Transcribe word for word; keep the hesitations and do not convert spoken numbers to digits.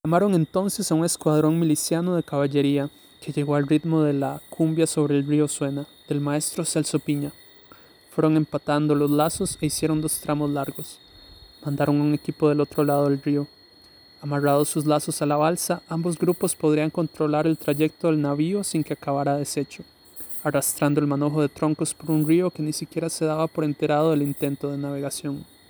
Llamaron entonces a un escuadrón miliciano de caballería, que llegó al ritmo de la cumbia sobre el río Suena, del maestro Celso Piña. Fueron empatando los lazos e hicieron dos tramos largos. Mandaron un equipo del otro lado del río. Amarrados sus lazos a la balsa, ambos grupos podrían controlar el trayecto del navío sin que acabara deshecho, arrastrando el manojo de troncos por un río que ni siquiera se daba por enterado del intento de navegación.